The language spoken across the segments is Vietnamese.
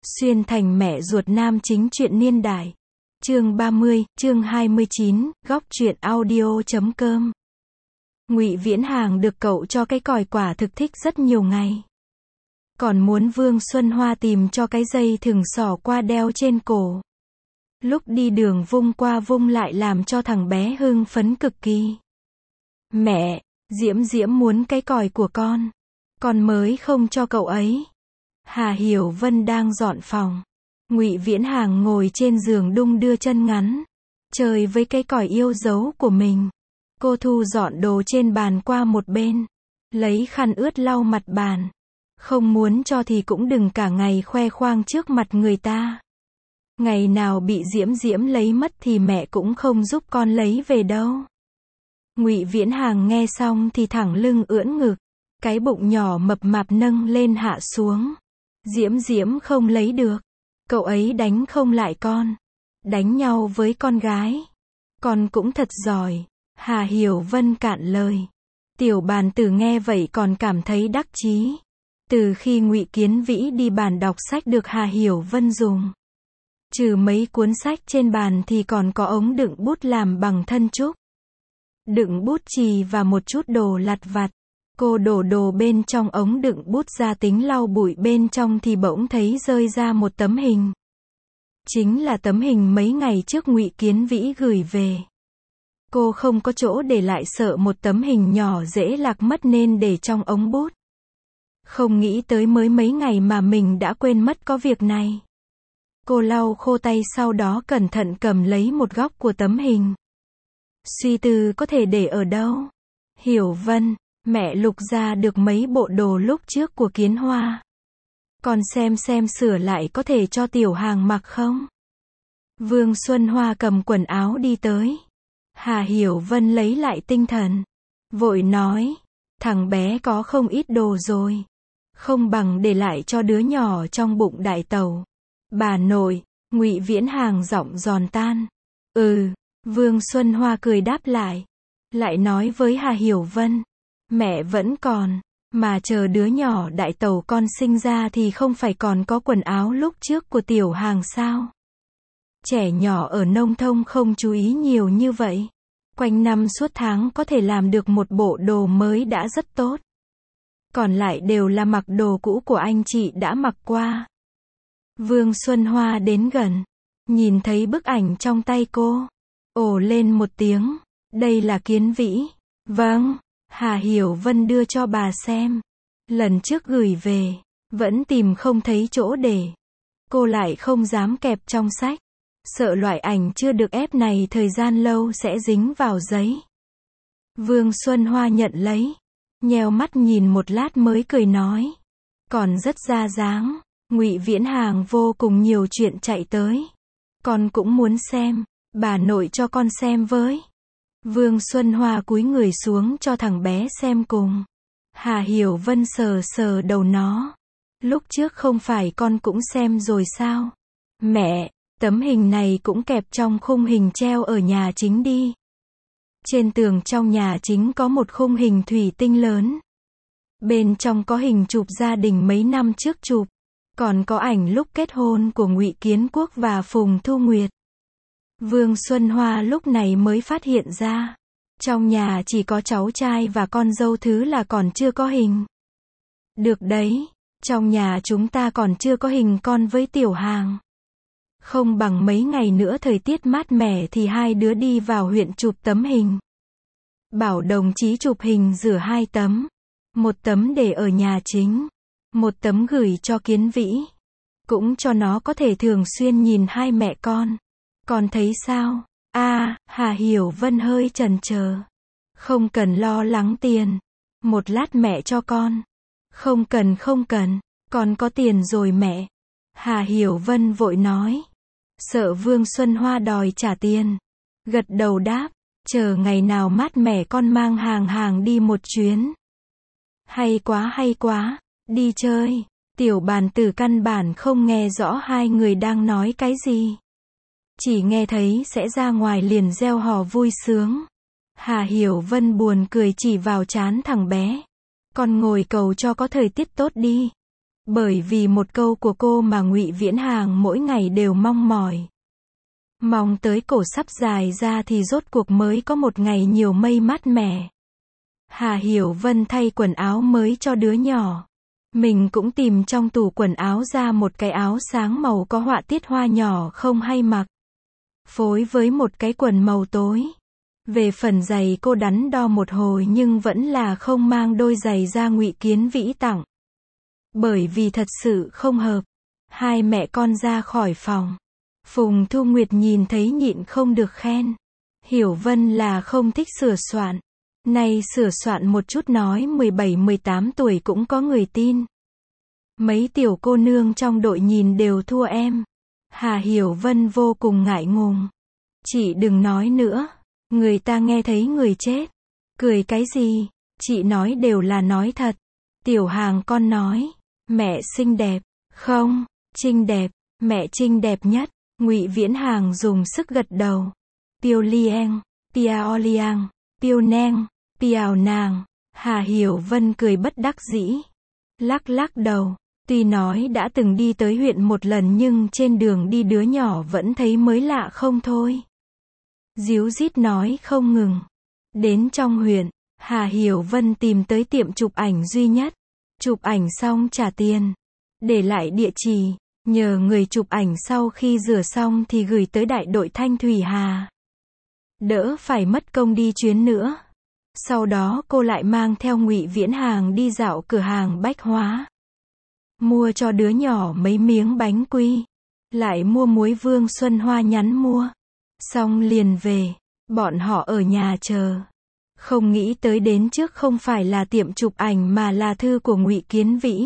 Xuyên thành mẹ ruột nam chính truyện niên đại. Chương 30, chương 29, góc truyện audio.com. Ngụy Viễn Hàng được cậu cho cái còi quả thực thích rất nhiều ngày. Còn muốn Vương Xuân Hoa tìm cho cái dây thừng xỏ qua đeo trên cổ. Lúc đi đường vung qua vung lại làm cho thằng bé hưng phấn cực kỳ. Mẹ, Diễm Diễm muốn cái còi của con mới không cho cậu ấy. Hà Hiểu Vân đang dọn phòng. Ngụy Viễn Hàng ngồi trên giường đung đưa chân ngắn, chơi với cái còi yêu dấu của mình. Cô thu dọn đồ trên bàn qua một bên, lấy khăn ướt lau mặt bàn. Không muốn cho thì cũng đừng cả ngày khoe khoang trước mặt người ta. Ngày nào bị Diễm Diễm lấy mất thì mẹ cũng không giúp con lấy về đâu. Ngụy Viễn Hàng nghe xong thì thẳng lưng ưỡn ngực, cái bụng nhỏ mập mạp nâng lên hạ xuống. Diễm Diễm không lấy được. Cậu ấy đánh không lại con. Đánh nhau với con gái. Con cũng thật giỏi. Hà Hiểu Vân cạn lời. Tiểu Bàn Tử nghe vậy còn cảm thấy đắc chí. Từ khi Ngụy Kiến Vĩ đi bàn đọc sách được Hà Hiểu Vân dùng. Trừ mấy cuốn sách trên bàn thì còn có ống đựng bút làm bằng thân trúc. Đựng bút chì và một chút đồ lặt vặt. Cô đổ đồ bên trong ống đựng bút ra tính lau bụi bên trong thì bỗng thấy rơi ra một tấm hình. Chính là tấm hình mấy ngày trước Ngụy Kiến Vĩ gửi về. Cô không có chỗ để lại sợ một tấm hình nhỏ dễ lạc mất nên để trong ống bút. Không nghĩ tới mới mấy ngày mà mình đã quên mất có việc này. Cô lau khô tay sau đó cẩn thận cầm lấy một góc của tấm hình. Suy tư có thể để ở đâu. Hiểu Vân, mẹ lục ra được mấy bộ đồ lúc trước của Kiến Hoa. Con xem sửa lại có thể cho Tiểu Hàng mặc không? Vương Xuân Hoa cầm quần áo đi tới. Hà Hiểu Vân lấy lại tinh thần. Vội nói, thằng bé có không ít đồ rồi. Không bằng để lại cho đứa nhỏ trong bụng đại tàu. Bà nội, Ngụy Viễn Hàng giọng giòn tan. Vương Xuân Hoa cười đáp lại. Lại nói với Hà Hiểu Vân. Mẹ vẫn còn, mà chờ đứa nhỏ đại tàu con sinh ra thì không phải còn có quần áo lúc trước của Tiểu Hàng sao? Trẻ nhỏ ở nông thôn không chú ý nhiều như vậy. Quanh năm suốt tháng có thể làm được một bộ đồ mới đã rất tốt. Còn lại đều là mặc đồ cũ của anh chị đã mặc qua. Vương Xuân Hoa đến gần, nhìn thấy bức ảnh trong tay cô. Ồ lên một tiếng, đây là Kiến Vĩ. Vâng. Hà Hiểu Vân đưa cho bà xem. Lần trước gửi về, vẫn tìm không thấy chỗ để. Cô lại không dám kẹp trong sách. Sợ loại ảnh chưa được ép này thời gian lâu sẽ dính vào giấy. Vương Xuân Hoa nhận lấy. Nheo mắt nhìn một lát mới cười nói. Còn rất ra dáng. Ngụy Viễn Hàng vô cùng nhiều chuyện chạy tới. Con cũng muốn xem. Bà nội cho con xem với. Vương Xuân Hoa cúi người xuống cho thằng bé xem cùng. Hà Hiểu Vân sờ sờ đầu nó. Lúc trước không phải con cũng xem rồi sao? Mẹ, tấm hình này cũng kẹp trong khung hình treo ở nhà chính đi. Trên tường trong nhà chính có một khung hình thủy tinh lớn. Bên trong có hình chụp gia đình mấy năm trước chụp. Còn có ảnh lúc kết hôn của Ngụy Kiến Quốc và Phùng Thu Nguyệt. Vương Xuân Hoa lúc này mới phát hiện ra. Trong nhà chỉ có cháu trai và con dâu thứ là còn chưa có hình. Được đấy, trong nhà chúng ta còn chưa có hình con với Tiểu Hàng. Không bằng mấy ngày nữa thời tiết mát mẻ thì hai đứa đi vào huyện chụp tấm hình. Bảo đồng chí chụp hình rửa 2 tấm. Một tấm để ở nhà chính. Một tấm gửi cho Kiến Vĩ. Cũng cho nó có thể thường xuyên nhìn hai mẹ con. Con thấy sao? Hà Hiểu Vân hơi chần chờ. Không cần lo lắng tiền. Một lát mẹ cho con. Không cần. Con có tiền rồi mẹ. Hà Hiểu Vân vội nói. Sợ Vương Xuân Hoa đòi trả tiền. Gật đầu đáp. Chờ ngày nào mát mẻ con mang hàng đi một chuyến. Hay quá. Đi chơi. Tiểu Bàn Tử căn bản không nghe rõ hai người đang nói cái gì. Chỉ nghe thấy sẽ ra ngoài liền reo hò vui sướng. Hà Hiểu Vân buồn cười chỉ vào trán thằng bé. Con ngồi cầu cho có thời tiết tốt đi. Bởi vì một câu của cô mà Ngụy Viễn Hàng mỗi ngày đều mong mỏi. Mong tới cổ sắp dài ra thì rốt cuộc mới có một ngày nhiều mây mát mẻ. Hà Hiểu Vân thay quần áo mới cho đứa nhỏ. Mình cũng tìm trong tủ quần áo ra một cái áo sáng màu có họa tiết hoa nhỏ không hay mặc. Phối với một cái quần màu tối. Về phần giày cô đắn đo một hồi nhưng vẫn là không mang đôi giày ra Ngụy Kiến Vĩ tặng. Bởi vì thật sự không hợp. Hai mẹ con ra khỏi phòng. Phùng Thu Nguyệt nhìn thấy nhịn không được khen. Hiểu Vân là không thích sửa soạn. Nay sửa soạn một chút nói 17-18 tuổi cũng có người tin. Mấy tiểu cô nương trong đội nhìn đều thua em. Hà Hiểu Vân vô cùng ngại ngùng. Chị đừng nói nữa. Người ta nghe thấy người chết. Cười cái gì? Chị nói đều là nói thật. Tiểu Hàng con nói. Mẹ xinh đẹp. Không, Trinh đẹp. Mẹ Trinh đẹp nhất. Ngụy Viễn Hàng dùng sức gật đầu. Piao lieng, piao liang, piao neng, piao nàng. Hà Hiểu Vân cười bất đắc dĩ. Lắc lắc đầu. Tuy nói đã từng đi tới huyện một lần nhưng trên đường đi đứa nhỏ vẫn thấy mới lạ không thôi. Díu dít nói không ngừng. Đến trong huyện, Hà Hiểu Vân tìm tới tiệm chụp ảnh duy nhất. Chụp ảnh xong trả tiền. Để lại địa chỉ. Nhờ người chụp ảnh sau khi rửa xong thì gửi tới đại đội Thanh Thủy Hà. Đỡ phải mất công đi chuyến nữa. Sau đó cô lại mang theo Ngụy Viễn Hàng đi dạo cửa hàng bách hóa. Mua cho đứa nhỏ mấy miếng bánh quy. Lại mua muối Vương Xuân Hoa nhắn mua. Xong liền về. Bọn họ ở nhà chờ. Không nghĩ tới đến trước không phải là tiệm chụp ảnh mà là thư của Ngụy Kiến Vĩ.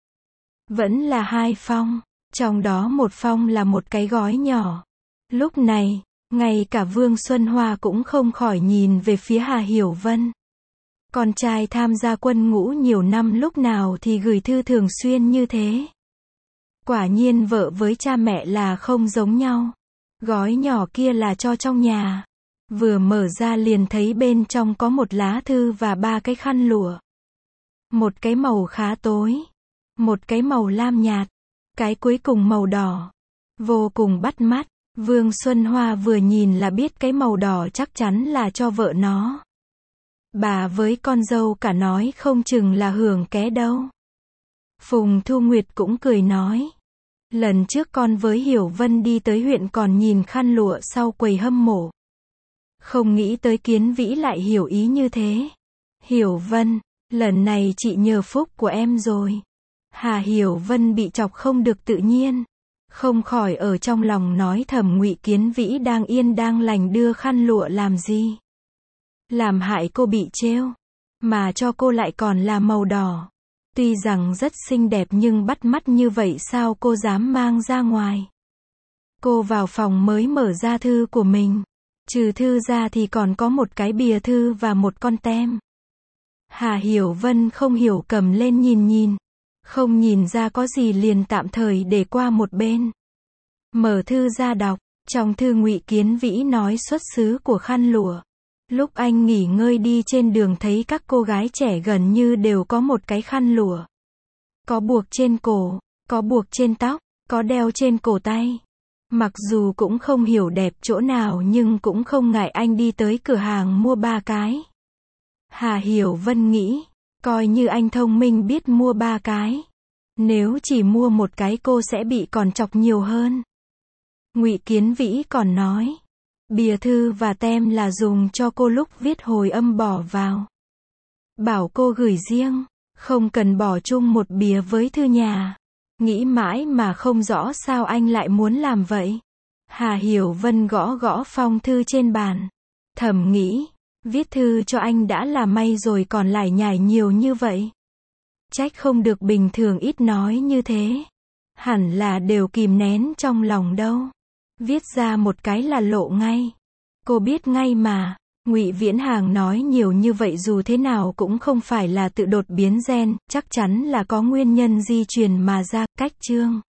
Vẫn là 2 phong. Trong đó một phong là một cái gói nhỏ. Lúc này, ngay cả Vương Xuân Hoa cũng không khỏi nhìn về phía Hà Hiểu Vân. Con trai tham gia quân ngũ nhiều năm lúc nào thì gửi thư thường xuyên như thế. Quả nhiên vợ với cha mẹ là không giống nhau. Gói nhỏ kia là cho trong nhà. Vừa mở ra liền thấy bên trong có một lá thư và 3 cái khăn lụa. Một cái màu khá tối. Một cái màu lam nhạt. Cái cuối cùng màu đỏ. Vô cùng bắt mắt. Vương Xuân Hoa vừa nhìn là biết cái màu đỏ chắc chắn là cho vợ nó. Bà với con dâu cả nói không chừng là hưởng ké đâu. Phùng Thu Nguyệt cũng cười nói. Lần trước con với Hiểu Vân đi tới huyện còn nhìn khăn lụa sau quầy hâm mộ. Không nghĩ tới Kiến Vĩ lại hiểu ý như thế. Hiểu Vân, lần này chị nhờ phúc của em rồi. Hà Hiểu Vân bị chọc không được tự nhiên. Không khỏi ở trong lòng nói thầm Ngụy Kiến Vĩ đang yên đang lành đưa khăn lụa làm gì. Làm hại cô bị trêu. Mà cho cô lại còn là màu đỏ. Tuy rằng rất xinh đẹp nhưng bắt mắt như vậy sao cô dám mang ra ngoài. Cô vào phòng mới mở ra thư của mình. Trừ thư ra thì còn có một cái bìa thư và một con tem. Hà Hiểu Vân không hiểu cầm lên nhìn. Không nhìn ra có gì liền tạm thời để qua một bên. Mở thư ra đọc. Trong thư Ngụy Kiến Vĩ nói xuất xứ của khăn lụa. Lúc anh nghỉ ngơi đi trên đường thấy các cô gái trẻ gần như đều có một cái khăn lụa. Có buộc trên cổ, có buộc trên tóc, có đeo trên cổ tay. Mặc dù cũng không hiểu đẹp chỗ nào nhưng cũng không ngại anh đi tới cửa hàng mua 3 cái. Hà Hiểu Vân nghĩ, coi như anh thông minh biết mua 3 cái. Nếu chỉ mua một cái cô sẽ bị còn chọc nhiều hơn. Ngụy Kiến Vĩ còn nói, bìa thư và tem là dùng cho cô lúc viết hồi âm bỏ vào. Bảo cô gửi riêng, không cần bỏ chung một bìa với thư nhà. Nghĩ mãi mà không rõ sao anh lại muốn làm vậy. Hà Hiểu Vân gõ gõ phong thư trên bàn. Thầm nghĩ, viết thư cho anh đã là may rồi còn lải nhải nhiều như vậy. Trách không được bình thường ít nói như thế. Hẳn là đều kìm nén trong lòng đâu. Viết ra một cái là lộ ngay. Cô biết ngay mà. Ngụy Viễn Hàng nói nhiều như vậy dù thế nào cũng không phải là tự đột biến gen, chắc chắn là có nguyên nhân di truyền mà ra. Cách chương